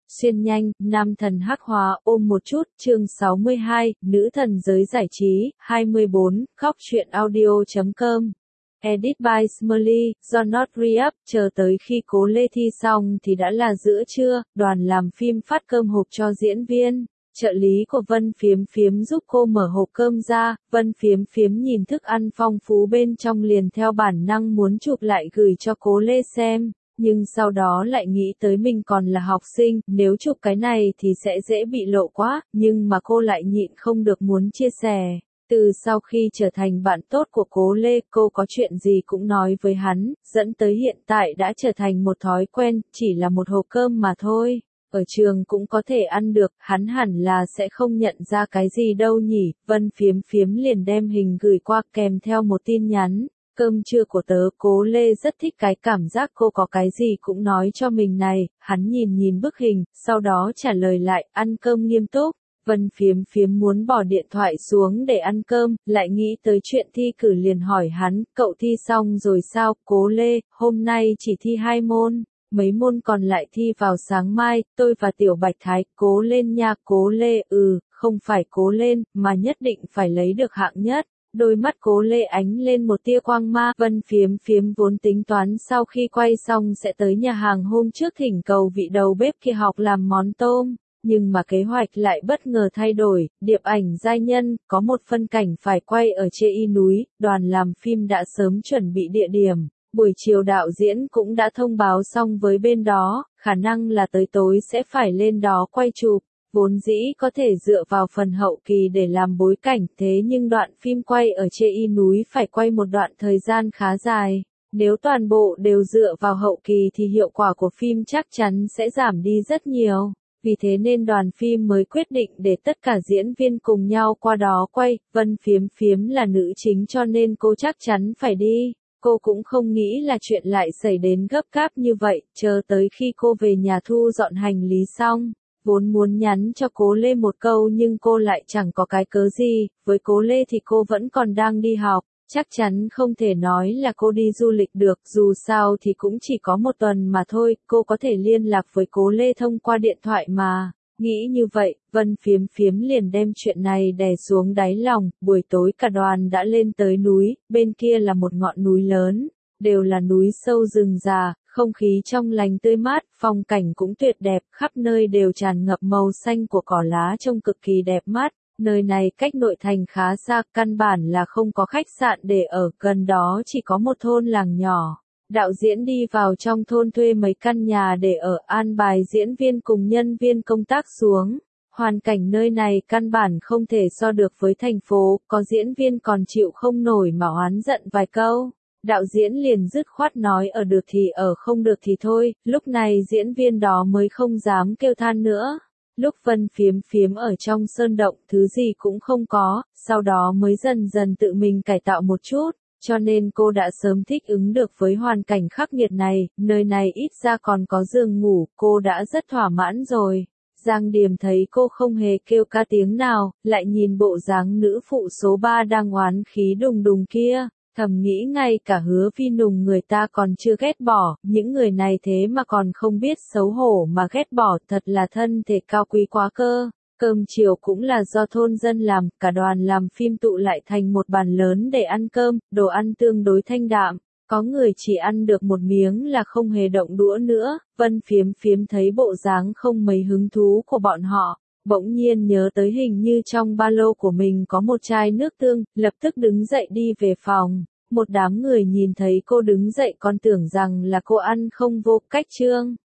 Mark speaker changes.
Speaker 1: Xuyên nhanh, nam thần hắc hóa ôm một chút, chương 62, nữ thần giới giải trí, 24, khóc chuyện audio.com. Edit by Smiley, do Not Re-up, chờ tới khi Cố Lê thi xong thì đã là giữa trưa, đoàn làm phim phát cơm hộp cho diễn viên. Trợ lý của Vân Phiếm Phiếm giúp cô mở hộp cơm ra, Vân Phiếm Phiếm nhìn thức ăn phong phú bên trong liền theo bản năng muốn chụp lại gửi cho Cố Lê xem. Nhưng sau đó lại nghĩ tới mình còn là học sinh, nếu chụp cái này thì sẽ dễ bị lộ quá, nhưng mà cô lại nhịn không được muốn chia sẻ. Từ sau khi trở thành bạn tốt của Cố Lê, cô có chuyện gì cũng nói với hắn, dẫn tới hiện tại đã trở thành một thói quen, chỉ là một hộp cơm mà thôi. Ở trường cũng có thể ăn được, hắn hẳn là sẽ không nhận ra cái gì đâu nhỉ. Vân Phiếm Phiếm liền đem hình gửi qua kèm theo một tin nhắn. Cơm trưa của tớ. Cố Lê rất thích cái cảm giác cô có cái gì cũng nói cho mình này, hắn nhìn bức hình, sau đó trả lời lại, ăn cơm nghiêm túc. Vân Phiếm Phiếm muốn bỏ điện thoại xuống để ăn cơm, lại nghĩ tới chuyện thi cử liền hỏi hắn, cậu thi xong rồi sao? Cố Lê, hôm nay chỉ thi 2 môn, mấy môn còn lại thi vào sáng mai, tôi và Tiểu Bạch Thái. Cố lên nha. Cố Lê, không phải cố lên, mà nhất định phải lấy được hạng nhất. Đôi mắt Cố Lê ánh lên một tia quang ma. Vân Phiếm Phiếm vốn tính toán sau khi quay xong sẽ tới nhà hàng hôm trước thỉnh cầu vị đầu bếp kia học làm món tôm, nhưng mà kế hoạch lại bất ngờ thay đổi. Điệp ảnh giai nhân, có một phân cảnh phải quay ở Chê Y núi, đoàn làm phim đã sớm chuẩn bị địa điểm, buổi chiều đạo diễn cũng đã thông báo xong với bên đó, khả năng là tới tối sẽ phải lên đó quay chụp. Vốn dĩ có thể dựa vào phần hậu kỳ để làm bối cảnh, thế nhưng đoạn phim quay ở Chê Y núi phải quay một đoạn thời gian khá dài. Nếu toàn bộ đều dựa vào hậu kỳ thì hiệu quả của phim chắc chắn sẽ giảm đi rất nhiều. Vì thế nên đoàn phim mới quyết định để tất cả diễn viên cùng nhau qua đó quay. Vân Phiếm Phiếm là nữ chính cho nên cô chắc chắn phải đi. Cô cũng không nghĩ là chuyện lại xảy đến gấp gáp như vậy, chờ tới khi cô về nhà thu dọn hành lý xong. Vốn muốn nhắn cho Cố Lê một câu nhưng cô lại chẳng có cái cớ gì, với Cố Lê thì cô vẫn còn đang đi học, chắc chắn không thể nói là cô đi du lịch được, dù sao thì cũng chỉ có một tuần mà thôi, cô có thể liên lạc với Cố Lê thông qua điện thoại mà. Nghĩ như vậy, Vân Phiếm Phiếm liền đem chuyện này đè xuống đáy lòng. Buổi tối cả đoàn đã lên tới núi, bên kia là một ngọn núi lớn, đều là núi sâu rừng già. Không khí trong lành tươi mát, phong cảnh cũng tuyệt đẹp, khắp nơi đều tràn ngập màu xanh của cỏ lá trông cực kỳ đẹp mắt. Nơi này cách nội thành khá xa, căn bản là không có khách sạn để ở, gần đó chỉ có một thôn làng nhỏ. Đạo diễn đi vào trong thôn thuê mấy căn nhà để ở, an bài diễn viên cùng nhân viên công tác xuống. Hoàn cảnh nơi này căn bản không thể so được với thành phố, có diễn viên còn chịu không nổi mà oán giận vài câu. Đạo diễn liền dứt khoát nói ở được thì ở, không được thì thôi, lúc này diễn viên đó mới không dám kêu than nữa. Lúc Vân Phiếm Phiếm ở trong sơn động thứ gì cũng không có, sau đó mới dần dần tự mình cải tạo một chút, cho nên cô đã sớm thích ứng được với hoàn cảnh khắc nghiệt này, nơi này ít ra còn có giường ngủ, cô đã rất thỏa mãn rồi. Giang Điềm thấy cô không hề kêu ca tiếng nào, lại nhìn bộ dáng nữ phụ số 3 đang oán khí đùng đùng kia. Thầm nghĩ ngay cả Hứa Vi Nùng người ta còn chưa ghét bỏ, những người này thế mà còn không biết xấu hổ mà ghét bỏ, thật là thân thể cao quý quá cơ. Cơm chiều cũng là do thôn dân làm, cả đoàn làm phim tụ lại thành một bàn lớn để ăn cơm, đồ ăn tương đối thanh đạm, có người chỉ ăn được một miếng là không hề động đũa nữa. Vân Phiếm Phiếm thấy bộ dáng không mấy hứng thú của bọn họ, bỗng nhiên nhớ tới hình như trong ba lô của mình có một chai nước tương, lập tức đứng dậy đi về phòng. Một đám người nhìn thấy cô đứng dậy còn tưởng rằng là cô ăn không vô cách trương.